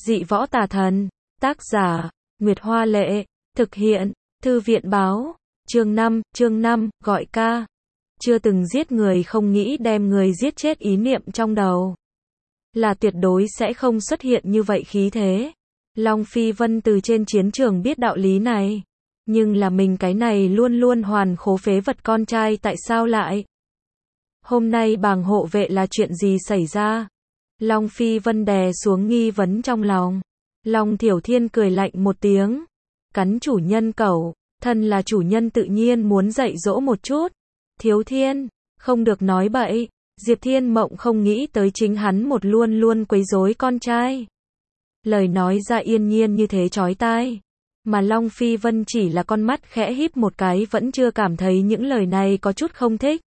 Dị võ tà thần. Tác giả, Nguyệt Hoa Lệ. Thực hiện, Thư viện Báo. Chương 5, gọi ca. Chưa từng giết người không nghĩ đem người giết chết ý niệm trong đầu. Là tuyệt đối sẽ không xuất hiện như vậy khí thế. Long Phi Vân từ trên chiến trường biết đạo lý này. Nhưng là mình cái này luôn luôn hoàn khố phế vật con trai tại sao lại? Hôm nay bàng hộ vệ là chuyện gì xảy ra? Long Phi Vân đè xuống nghi vấn trong lòng. Long Thiểu Thiên cười lạnh một tiếng. Cắn chủ nhân cẩu, thân là chủ nhân tự nhiên muốn dạy dỗ một chút. Thiếu Thiên, không được nói bậy. Diệp Thiên Mộng không nghĩ tới chính hắn một luôn luôn quấy rối con trai. Lời nói ra yên nhiên như thế chói tai. Mà Long Phi Vân chỉ là con mắt khẽ híp một cái vẫn chưa cảm thấy những lời này có chút không thích.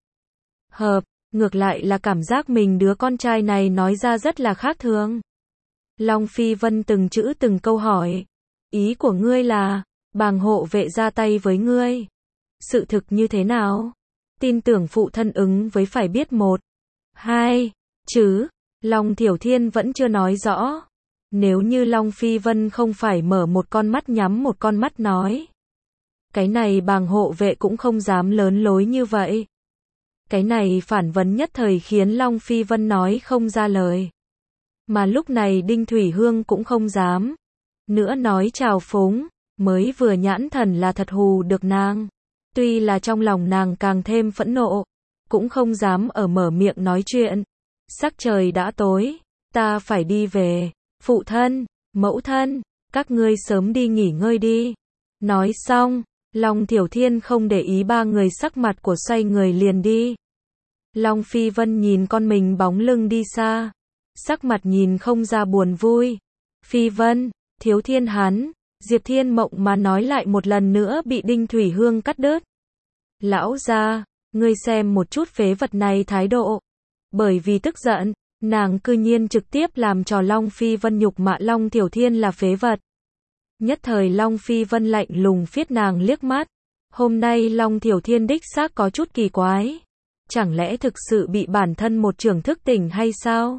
Ngược lại là cảm giác mình đứa con trai này nói ra rất là khác thường. Long Phi Vân từng chữ từng câu hỏi. Ý của ngươi là, bàng hộ vệ ra tay với ngươi. Sự thực như thế nào? Tin tưởng phụ thân ứng với phải biết 1, 2, chứ. Long Thiểu Thiên vẫn chưa nói rõ. Nếu như Long Phi Vân không phải mở một con mắt nhắm một con mắt nói. Cái này bàng hộ vệ cũng không dám lớn lối như vậy. Cái này phản vấn nhất thời khiến Long Phi Vân nói không ra lời. Mà lúc này Đinh Thủy Hương cũng không dám. Nữa nói chào phúng, mới vừa nhãn thần là thật hù được nàng. Tuy là trong lòng nàng càng thêm phẫn nộ, cũng không dám ở mở miệng nói chuyện. Sắc trời đã tối, ta phải đi về. Phụ thân, mẫu thân, các ngươi sớm đi nghỉ ngơi đi. Nói xong, Long Thiểu Thiên không để ý ba người sắc mặt của xoay người liền đi. Long Phi Vân nhìn con mình bóng lưng đi xa. Sắc mặt nhìn không ra buồn vui. Phi Vân, Thiếu Thiên hắn, Diệp Thiên Mộng mà nói lại một lần nữa bị Đinh Thủy Hương cắt đứt. Lão gia, ngươi xem một chút phế vật này thái độ. Bởi vì tức giận, nàng cư nhiên trực tiếp làm cho Long Phi Vân nhục mạ Long Thiểu Thiên là phế vật. Nhất thời Long Phi Vân lạnh lùng phiết nàng liếc mắt. Hôm nay Long Thiểu Thiên đích xác có chút kỳ quái. Chẳng lẽ thực sự bị bản thân một trưởng thức tỉnh hay sao?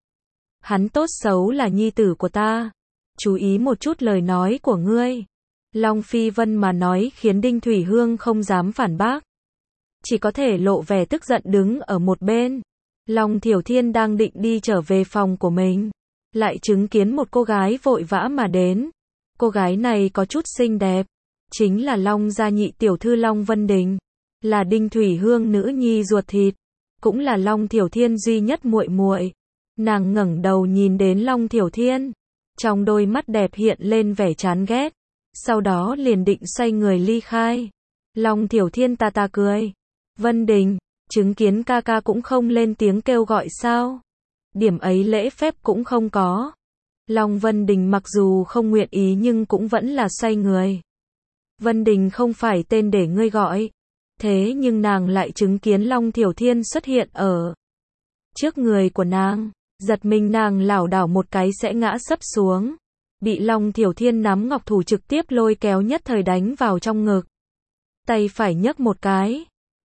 Hắn tốt xấu là nhi tử của ta. Chú ý một chút lời nói của ngươi. Long Phi Vân mà nói khiến Đinh Thủy Hương không dám phản bác. Chỉ có thể lộ vẻ tức giận đứng ở một bên. Long Thiểu Thiên đang định đi trở về phòng của mình. Lại chứng kiến một cô gái vội vã mà đến. Cô gái này có chút xinh đẹp. Chính là Long gia nhị tiểu thư Long Vân Đình. Là Đinh Thủy Hương nữ nhi ruột thịt. Cũng là Long Thiểu Thiên duy nhất muội muội. Nàng ngẩng đầu nhìn đến Long Thiểu Thiên. Trong đôi mắt đẹp hiện lên vẻ chán ghét. Sau đó liền định xoay người ly khai. Long Thiểu Thiên ta cười. Vân Đình, chứng kiến ca ca cũng không lên tiếng kêu gọi sao? Điểm ấy lễ phép cũng không có. Long Vân Đình mặc dù không nguyện ý nhưng cũng vẫn là xoay người. Vân Đình không phải tên để ngươi gọi. Thế nhưng nàng lại chứng kiến Long Thiểu Thiên xuất hiện ở trước người của nàng. Giật mình nàng lảo đảo một cái sẽ ngã sấp xuống. Bị Long Thiểu Thiên nắm ngọc thủ trực tiếp lôi kéo nhất thời đánh vào trong ngực. Tay phải nhấc một cái.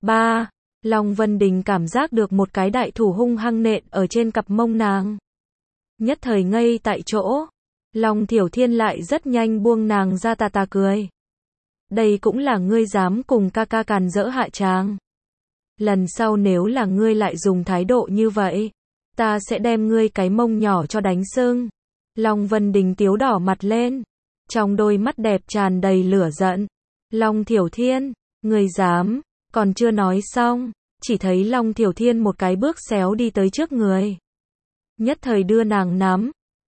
Long Vân Đình cảm giác được một cái đại thủ hung hăng nện ở trên cặp mông nàng. Nhất thời ngây tại chỗ. Long Thiểu Thiên lại rất nhanh buông nàng ra ta cười. Đây cũng là ngươi dám cùng ca ca càn rỡ hạ tràng. Lần sau nếu là ngươi lại dùng thái độ như vậy, ta sẽ đem ngươi cái mông nhỏ cho đánh sưng. Long Vân Đình tiếu đỏ mặt lên. Trong đôi mắt đẹp tràn đầy lửa giận. Long Thiểu Thiên, ngươi dám, còn chưa nói xong. Chỉ thấy Long Thiểu Thiên một cái bước xéo đi tới trước người. Nhất thời đưa nàng nắm.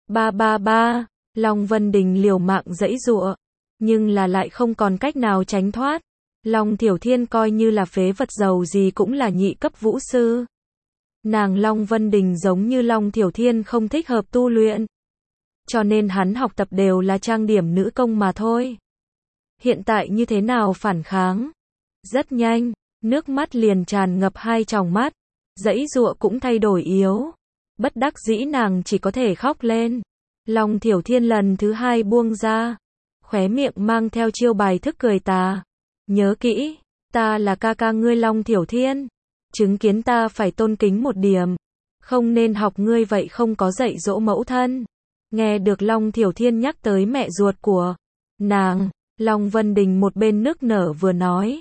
Long Vân Đình liều mạng giãy giụa. Nhưng là lại không còn cách nào tránh thoát. Long Thiểu Thiên coi như là phế vật giàu gì cũng là nhị cấp vũ sư. Nàng Long Vân Đình giống như Long Thiểu Thiên không thích hợp tu luyện. Cho nên hắn học tập đều là trang điểm nữ công mà thôi. Hiện tại như thế nào phản kháng? Rất nhanh, nước mắt liền tràn ngập hai tròng mắt. Giãy giụa cũng thay đổi yếu. Bất đắc dĩ nàng chỉ có thể khóc lên. Long Thiểu Thiên lần thứ hai buông ra. Khóe miệng mang theo chiêu bài thức cười tà. Nhớ kỹ, ta là ca ca ngươi Long Thiểu Thiên. Chứng kiến ta phải tôn kính một điểm. Không nên học ngươi vậy không có dạy dỗ mẫu thân. Nghe được Long Thiểu Thiên nhắc tới mẹ ruột của nàng, Long Vân Đình một bên nức nở vừa nói.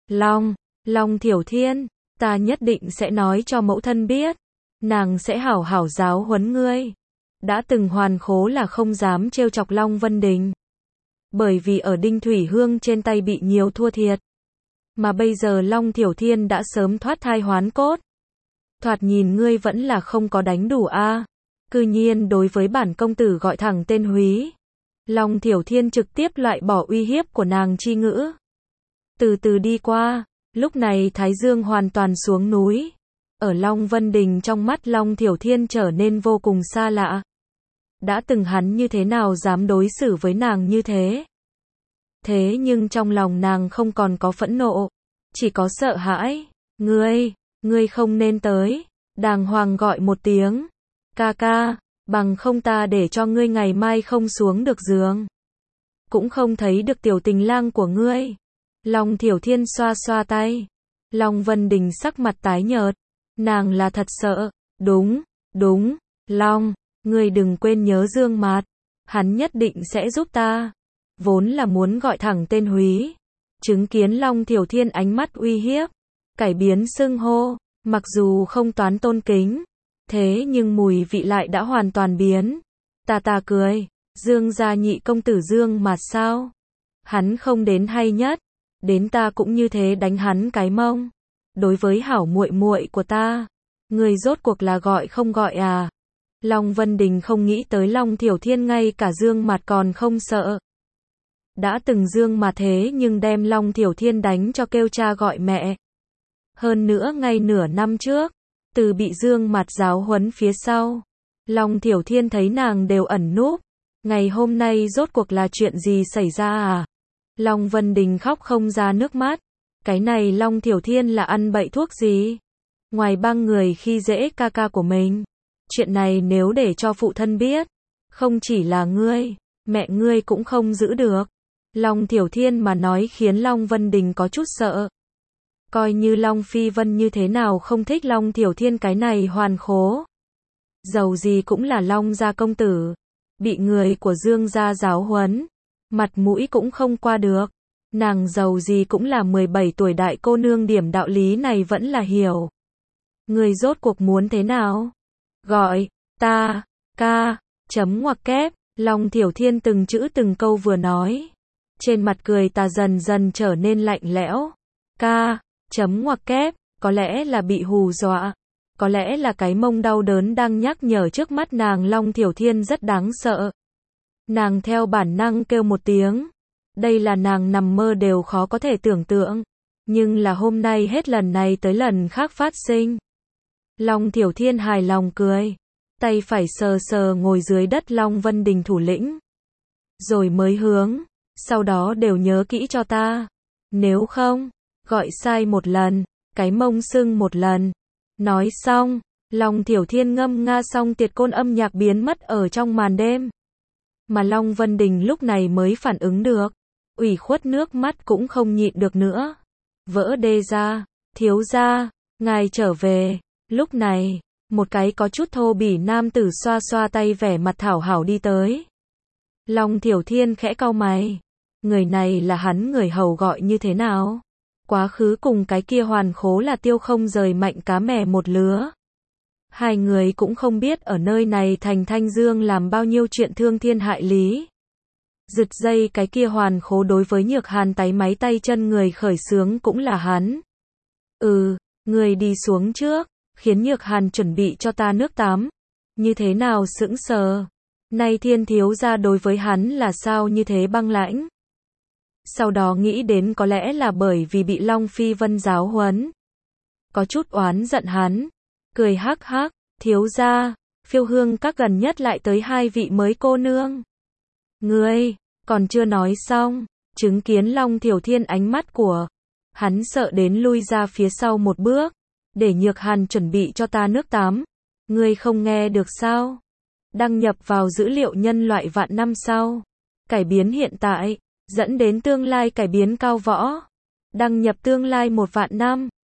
Long Thiểu Thiên, ta nhất định sẽ nói cho mẫu thân biết. Nàng sẽ hảo hảo giáo huấn ngươi. Đã từng hoàn khố là không dám trêu chọc Long Vân Đình. Bởi vì ở Đinh Thủy Hương trên tay bị nhiều thua thiệt. Mà bây giờ Long Thiểu Thiên đã sớm thoát thai hoán cốt. Thoạt nhìn ngươi vẫn là không có đánh đủ a. Cư nhiên đối với bản công tử gọi thẳng tên húy. Long Thiểu Thiên trực tiếp loại bỏ uy hiếp của nàng chi ngữ. Từ từ đi qua, lúc này Thái Dương hoàn toàn xuống núi. Ở Long Vân Đình trong mắt Long Thiểu Thiên trở nên vô cùng xa lạ. Đã từng hắn như thế nào dám đối xử với nàng như thế? Thế nhưng trong lòng nàng không còn có phẫn nộ, chỉ có sợ hãi. Ngươi không nên tới. Đàng hoàng gọi một tiếng. Ca ca, bằng không ta để cho ngươi ngày mai không xuống được giường. Cũng không thấy được tiểu tình lang của ngươi. Long Thiểu Thiên xoa xoa tay. Long Vân Đình sắc mặt tái nhợt. Nàng là thật sợ. Đúng, Long, ngươi đừng quên nhớ Dương Mạt. Hắn nhất định sẽ giúp ta. Vốn là muốn gọi thẳng tên húy. Chứng kiến Long Thiểu Thiên ánh mắt uy hiếp. Cải biến xưng hô. Mặc dù không toán tôn kính. Thế nhưng mùi vị lại đã hoàn toàn biến. Ta cười. Dương gia nhị công tử Dương Mạt sao? Hắn không đến hay nhất. Đến ta cũng như thế đánh hắn cái mông. Đối với hảo muội muội của ta. Người rốt cuộc là gọi không gọi à? Long Vân Đình không nghĩ tới Long Thiểu Thiên ngay cả Dương Mạt còn không sợ. Đã từng Dương Mạt thế nhưng đem Long Thiểu Thiên đánh cho kêu cha gọi mẹ. Hơn nữa ngay nửa năm trước, từ bị Dương Mạt giáo huấn phía sau, Long Thiểu Thiên thấy nàng đều ẩn núp. Ngày hôm nay rốt cuộc là chuyện gì xảy ra à? Long Vân Đình khóc không ra nước mắt. Cái này Long Thiểu Thiên là ăn bậy thuốc gì? Ngoài băng người khi dễ ca ca của mình. Chuyện này nếu để cho phụ thân biết, không chỉ là ngươi, mẹ ngươi cũng không giữ được. Long Thiểu Thiên mà nói khiến Long Vân Đình có chút sợ. Coi như Long Phi Vân như thế nào không thích Long Thiểu Thiên cái này hoàn khố. Dầu gì cũng là Long gia công tử. Bị người của Dương gia giáo huấn. Mặt mũi cũng không qua được. Nàng dầu gì cũng là 17 tuổi đại cô nương, điểm đạo lý này vẫn là hiểu. Người rốt cuộc muốn thế nào? Gọi, ta, ca, chấm ngoặc kép. Long Thiểu Thiên từng chữ từng câu vừa nói. Trên mặt cười ta dần dần trở nên lạnh lẽo. Ca, chấm ngoặc kép, có lẽ là bị hù dọa. Có lẽ là cái mông đau đớn đang nhắc nhở trước mắt nàng Long Thiểu Thiên rất đáng sợ. Nàng theo bản năng kêu một tiếng. Đây là nàng nằm mơ đều khó có thể tưởng tượng. Nhưng là hôm nay hết lần này tới lần khác phát sinh. Long Thiểu Thiên hài lòng cười. Tay phải sờ sờ ngồi dưới đất Long Vân Đình thủ lĩnh. Rồi mới hướng. Sau đó đều nhớ kỹ cho ta. Nếu không, gọi sai một lần, cái mông sưng một lần. Nói xong, Long Thiểu Thiên ngâm nga xong tiệt côn âm nhạc biến mất ở trong màn đêm. Mà Long Vân Đình lúc này mới phản ứng được. Ủy khuất nước mắt cũng không nhịn được nữa. Vỡ đê ra, thiếu gia, ngài trở về. Lúc này, một cái có chút thô bỉ nam tử xoa xoa tay vẻ mặt thảo hảo đi tới. Long Thiểu Thiên khẽ cau mày. Người này là hắn người hầu gọi như thế nào? Quá khứ cùng cái kia hoàn khố là tiêu không rời mạnh cá mè một lứa. Hai người cũng không biết ở nơi này thành Thanh Dương làm bao nhiêu chuyện thương thiên hại lý. Giật dây cái kia hoàn khố đối với Nhược Hàn táy máy tay chân người khởi xướng cũng là hắn. Người đi xuống trước, khiến Nhược Hàn chuẩn bị cho ta nước tắm. Như thế nào sững sờ. Nay Thiên thiếu gia đối với hắn là sao như thế băng lãnh. Sau đó nghĩ đến có lẽ là bởi vì bị Long Phi Vân giáo huấn. Có chút oán giận hắn. Cười hắc hắc, thiếu gia, Phiêu Hương các gần nhất lại tới hai vị mới cô nương. Ngươi, còn chưa nói xong, chứng kiến Long Thiểu Thiên ánh mắt của hắn sợ đến lui ra phía sau một bước, để Nhược Hàn chuẩn bị cho ta nước tắm. Ngươi không nghe được sao? Đăng nhập vào dữ liệu nhân loại vạn năm sau. Cải biến hiện tại, dẫn đến tương lai cải biến cao võ. Đăng nhập tương lai 1 vạn năm.